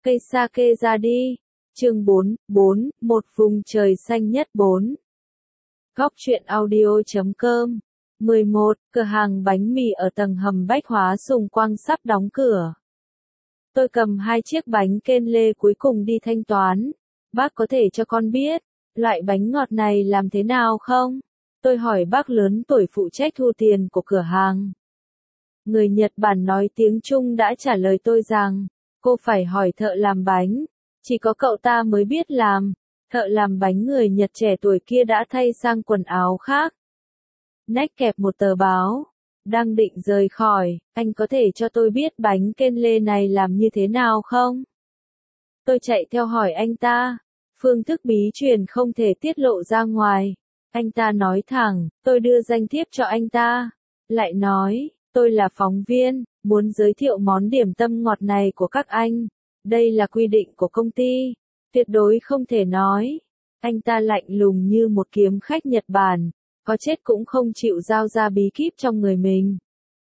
Cây sake ra đi. Chương 4, một vùng trời xanh nhất 4. Góc truyện audio.com 11. Cửa hàng bánh mì ở tầng hầm Bách Hóa Sùng Quang sắp đóng cửa. Tôi cầm 2 chiếc bánh ken lê cuối cùng đi thanh toán. Bác có thể cho con biết, loại bánh ngọt này làm thế nào không? Tôi hỏi bác lớn tuổi phụ trách thu tiền của cửa hàng. Người Nhật Bản nói tiếng Trung đã trả lời tôi rằng, cô phải hỏi thợ làm bánh. Chỉ có cậu ta mới biết làm. Thợ làm bánh người Nhật trẻ tuổi kia đã thay sang quần áo khác. Nách kẹp một tờ báo. Đang định rời khỏi, anh có thể cho tôi biết bánh ken lê này làm như thế nào không? Tôi chạy theo hỏi anh ta. Phương thức bí truyền không thể tiết lộ ra ngoài. Anh ta nói thẳng, tôi đưa danh thiếp cho anh ta. Lại nói, tôi là phóng viên, muốn giới thiệu món điểm tâm ngọt này của các anh. Đây là quy định của công ty, tuyệt đối không thể nói. Anh ta lạnh lùng như một kiếm khách Nhật Bản, có chết cũng không chịu giao ra bí kíp trong người mình.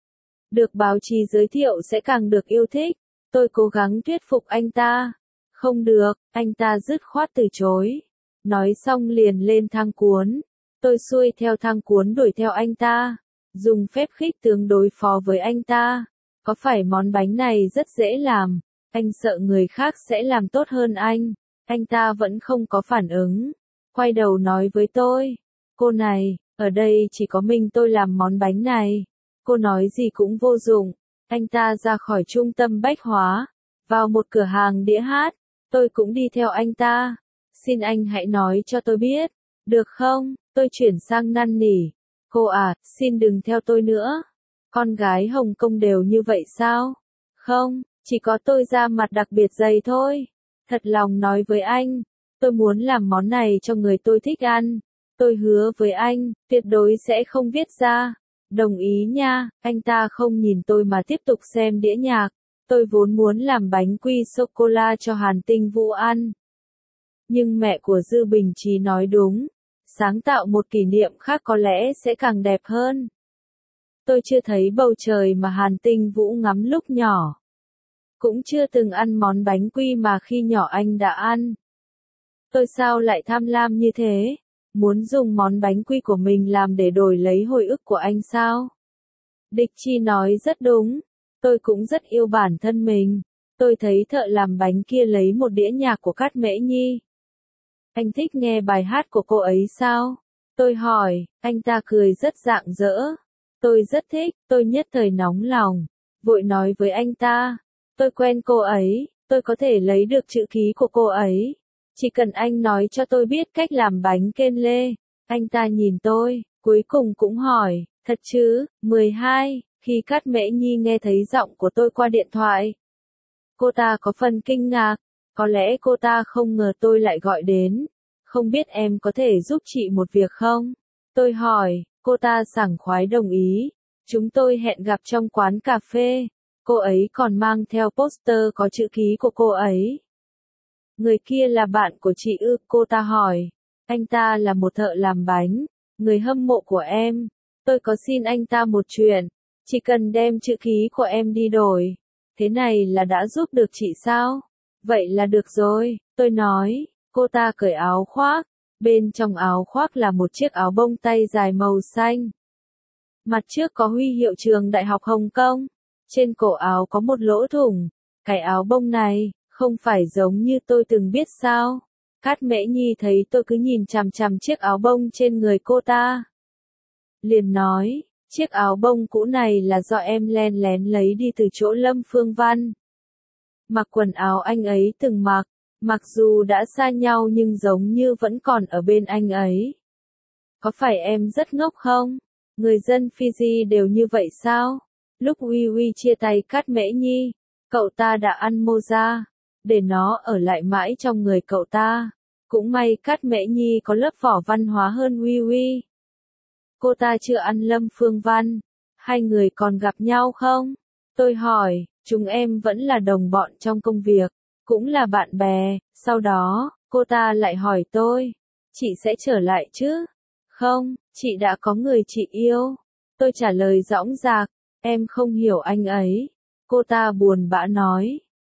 Được báo chí giới thiệu sẽ càng được yêu thích. Tôi cố gắng thuyết phục anh ta. Không được, anh ta dứt khoát từ chối. Nói xong liền lên thang cuốn. Tôi xuôi theo thang cuốn đuổi theo anh ta. Dùng phép khích tướng đối phó với anh ta. Có phải món bánh này rất dễ làm? Anh sợ người khác sẽ làm tốt hơn anh. Anh ta vẫn không có phản ứng. Quay đầu nói với tôi. Cô này, ở đây chỉ có mình tôi làm món bánh này. Cô nói gì cũng vô dụng. Anh ta ra khỏi trung tâm Bách Hóa. Vào một cửa hàng đĩa hát. Tôi cũng đi theo anh ta. Xin anh hãy nói cho tôi biết. Được không? Tôi chuyển sang năn nỉ. Cô à, xin đừng theo tôi nữa. Con gái Hồng Kông đều như vậy sao? Không. Chỉ có tôi da mặt đặc biệt dày thôi. Thật lòng nói với anh, tôi muốn làm món này cho người tôi thích ăn. Tôi hứa với anh, tuyệt đối sẽ không viết ra. Đồng ý nha, anh ta không nhìn tôi mà tiếp tục xem đĩa nhạc. Tôi vốn muốn làm bánh quy sô-cô-la cho Hàn Tinh Vũ ăn. Nhưng mẹ của Dư Bình Trí nói đúng. Sáng tạo một kỷ niệm khác có lẽ sẽ càng đẹp hơn. Tôi chưa thấy bầu trời mà Hàn Tinh Vũ ngắm lúc nhỏ. Cũng chưa từng ăn món bánh quy mà khi nhỏ anh đã ăn. Tôi sao lại tham lam như thế? Muốn dùng món bánh quy của mình làm để đổi lấy hồi ức của anh sao? Địch Chi nói rất đúng. Tôi cũng rất yêu bản thân mình. Tôi thấy thợ làm bánh kia lấy một đĩa nhạc của Cát Mễ Nhi. Anh thích nghe bài hát của cô ấy sao? Tôi hỏi, anh ta cười rất rạng rỡ. Tôi rất thích, tôi nhất thời nóng lòng. Vội nói với anh ta. Tôi quen cô ấy, tôi có thể lấy được chữ ký của cô ấy. Chỉ cần anh nói cho tôi biết cách làm bánh ken lê. Anh ta nhìn tôi, cuối cùng cũng hỏi, thật chứ? 12, khi Cát Mễ Nhi nghe thấy giọng của tôi qua điện thoại. Cô ta có phần kinh ngạc, có lẽ cô ta không ngờ tôi lại gọi đến. Không biết em có thể giúp chị một việc không? Tôi hỏi, cô ta sảng khoái đồng ý. Chúng tôi hẹn gặp trong quán cà phê. Cô ấy còn mang theo poster có chữ ký của cô ấy. Người kia là bạn của chị ư? Cô ta hỏi. Anh ta là một thợ làm bánh, người hâm mộ của em. Tôi có xin anh ta một chuyện, chỉ cần đem chữ ký của em đi đổi. Thế này là đã giúp được chị sao? Vậy là được rồi, tôi nói. Cô ta cởi áo khoác. Bên trong áo khoác là một chiếc áo bông tay dài màu xanh. Mặt trước có huy hiệu trường Đại học Hồng Kông. Trên cổ áo có một lỗ thủng. Cái áo bông này, không phải giống như tôi từng biết sao? Cát Mễ Nhi thấy tôi cứ nhìn chằm chằm chiếc áo bông trên người cô ta. Liền nói, chiếc áo bông cũ này là do em len lén lấy đi từ chỗ Lâm Phương Văn. Mặc quần áo anh ấy từng mặc, mặc dù đã xa nhau nhưng giống như vẫn còn ở bên anh ấy. Có phải em rất ngốc không? Người dân Fiji đều như vậy sao? Lúc Uy Uy chia tay Cát Mễ Nhi, cậu ta đã ăn moza, để nó ở lại mãi trong người cậu ta. Cũng may Cát Mễ Nhi có lớp vỏ văn hóa hơn Uy Uy. Cô ta chưa ăn Lâm Phương Văn. Hai người còn gặp nhau không? Tôi hỏi, chúng em vẫn là đồng bọn trong công việc, cũng là bạn bè. Sau đó, cô ta lại hỏi tôi, chị sẽ trở lại chứ? Không, chị đã có người chị yêu. Tôi trả lời dõng dạc, em không hiểu anh ấy. Cô ta buồn bã nói,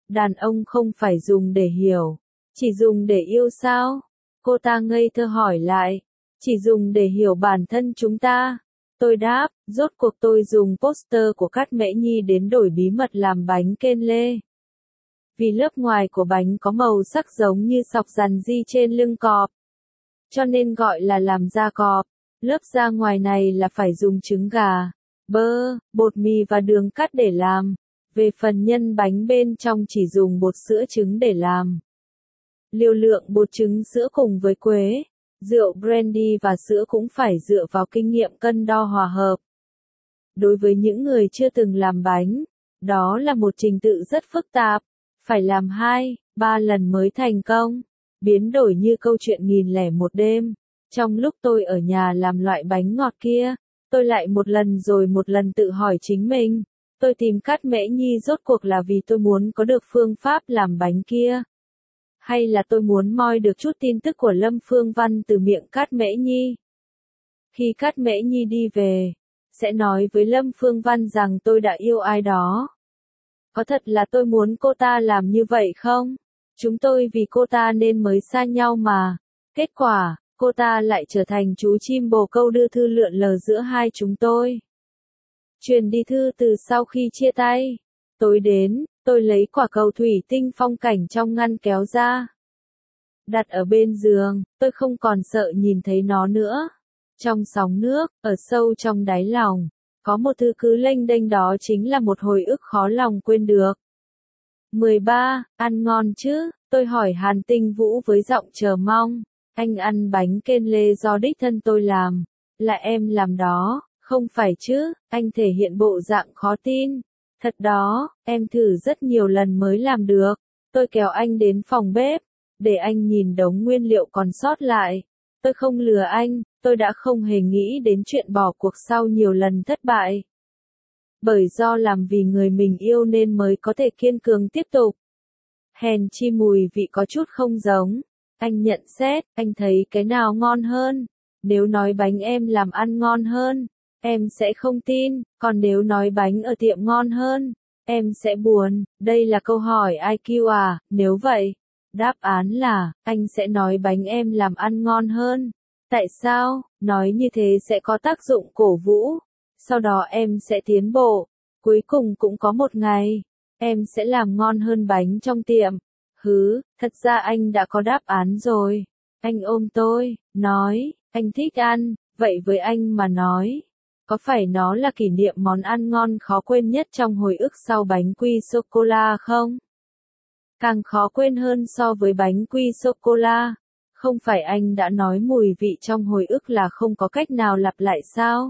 Đàn ông không phải dùng để hiểu, chỉ dùng để yêu sao? Cô ta ngây thơ hỏi lại. Chỉ dùng để hiểu bản thân chúng ta. Tôi đáp, rốt cuộc tôi dùng poster của Cát Mễ Nhi đến đổi bí mật làm bánh kên lê. Vì lớp ngoài của bánh có màu sắc giống như sọc dàn di trên lưng cọp, cho nên gọi là làm da cọp. Lớp da ngoài này là phải dùng trứng gà, bơ, bột mì và đường cắt để làm. Về phần nhân bánh bên trong chỉ dùng bột sữa trứng để làm. Liều lượng bột trứng sữa cùng với quế, rượu brandy và sữa cũng phải dựa vào kinh nghiệm cân đo hòa hợp. Đối với những người chưa từng làm bánh, đó là một trình tự rất phức tạp, phải làm 2-3 lần mới thành công, biến đổi như câu chuyện 1001 đêm. Trong lúc tôi ở nhà làm loại bánh ngọt kia, tôi lại một lần rồi một lần tự hỏi chính mình, tôi tìm Cát Mễ Nhi rốt cuộc là vì tôi muốn có được phương pháp làm bánh kia, hay là tôi muốn moi được chút tin tức của Lâm Phương Văn từ miệng Cát Mễ Nhi. Khi Cát Mễ Nhi đi về, sẽ nói với Lâm Phương Văn rằng tôi đã yêu ai đó. Có thật là tôi muốn cô ta làm như vậy không? Chúng tôi vì cô ta nên mới xa nhau mà. Kết quả, cô ta lại trở thành chú chim bồ câu đưa thư lượn lờ giữa hai chúng tôi. Truyền đi thư từ sau khi chia tay. Tối đến, tôi lấy quả cầu thủy tinh phong cảnh trong ngăn kéo ra. Đặt ở bên giường, tôi không còn sợ nhìn thấy nó nữa. Trong sóng nước, ở sâu trong đáy lòng, có một thứ cứ lênh đênh, đó chính là một hồi ức khó lòng quên được. 13. Ăn ngon chứ? Tôi hỏi Hàn Tinh Vũ với giọng chờ mong. Anh ăn bánh kên lê do đích thân tôi làm. Là em làm đó, không phải chứ? Anh thể hiện bộ dạng khó tin. Thật đó, em thử rất nhiều lần mới làm được. Tôi kéo anh đến phòng bếp, để anh nhìn đống nguyên liệu còn sót lại. Tôi không lừa anh, tôi đã không hề nghĩ đến chuyện bỏ cuộc sau nhiều lần thất bại. Bởi do làm vì người mình yêu nên mới có thể kiên cường tiếp tục. Hèn chi mùi vị có chút không giống. Anh nhận xét, anh thấy cái nào ngon hơn? Nếu nói bánh em làm ăn ngon hơn, em sẽ không tin, còn nếu nói bánh ở tiệm ngon hơn, em sẽ buồn. Đây là câu hỏi IQ à? Nếu vậy, đáp án là, anh sẽ nói bánh em làm ăn ngon hơn. Tại sao? Nói như thế sẽ có tác dụng cổ vũ. Sau đó em sẽ tiến bộ. Cuối cùng cũng có một ngày, em sẽ làm ngon hơn bánh trong tiệm. Thật ra anh đã có đáp án rồi. Anh ôm tôi, nói, anh thích ăn, vậy với anh mà nói, có phải nó là kỷ niệm món ăn ngon khó quên nhất trong hồi ức sau bánh quy sô-cô-la không? Càng khó quên hơn so với bánh quy sô-cô-la. Không phải anh đã nói mùi vị trong hồi ức là không có cách nào lặp lại sao?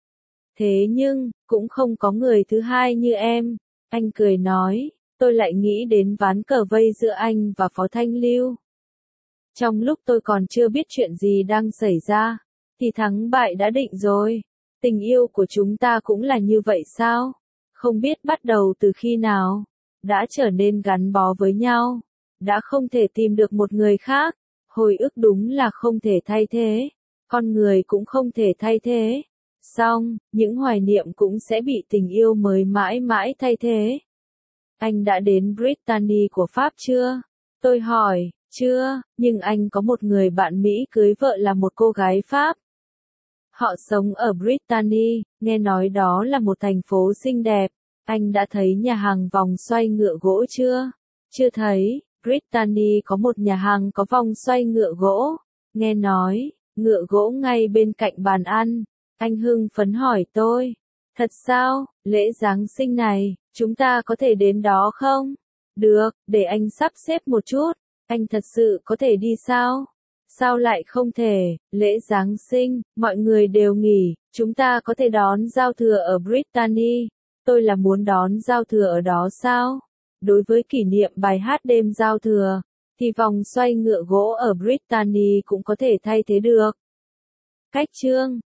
Thế nhưng, cũng không có người thứ hai như em. Anh cười nói, tôi lại nghĩ đến ván cờ vây giữa anh và Phó Thanh Lưu. Trong lúc tôi còn chưa biết chuyện gì đang xảy ra, thì thắng bại đã định rồi. Tình yêu của chúng ta cũng là như vậy sao? Không biết bắt đầu từ khi nào, đã trở nên gắn bó với nhau, đã không thể tìm được một người khác. Hồi ức đúng là không thể thay thế, con người cũng không thể thay thế. Song, những hoài niệm cũng sẽ bị tình yêu mới mãi mãi thay thế. Anh đã đến Brittany của Pháp chưa? Tôi hỏi, chưa, nhưng anh có một người bạn Mỹ cưới vợ là một cô gái Pháp. Họ sống ở Brittany, nghe nói đó là một thành phố xinh đẹp. Anh đã thấy nhà hàng vòng xoay ngựa gỗ chưa? Chưa thấy. Brittany có một nhà hàng có vòng xoay ngựa gỗ. Nghe nói, ngựa gỗ ngay bên cạnh bàn ăn. Anh hưng phấn hỏi tôi. Thật sao, lễ Giáng sinh này, chúng ta có thể đến đó không? Được, để anh sắp xếp một chút. Anh thật sự có thể đi sao? Sao lại không thể? Lễ Giáng sinh, mọi người đều nghỉ, chúng ta có thể đón giao thừa ở Brittany. Tôi là muốn đón giao thừa ở đó sao? Đối với kỷ niệm bài hát đêm giao thừa, thì vòng xoay ngựa gỗ ở Brittany cũng có thể thay thế được. Cách chương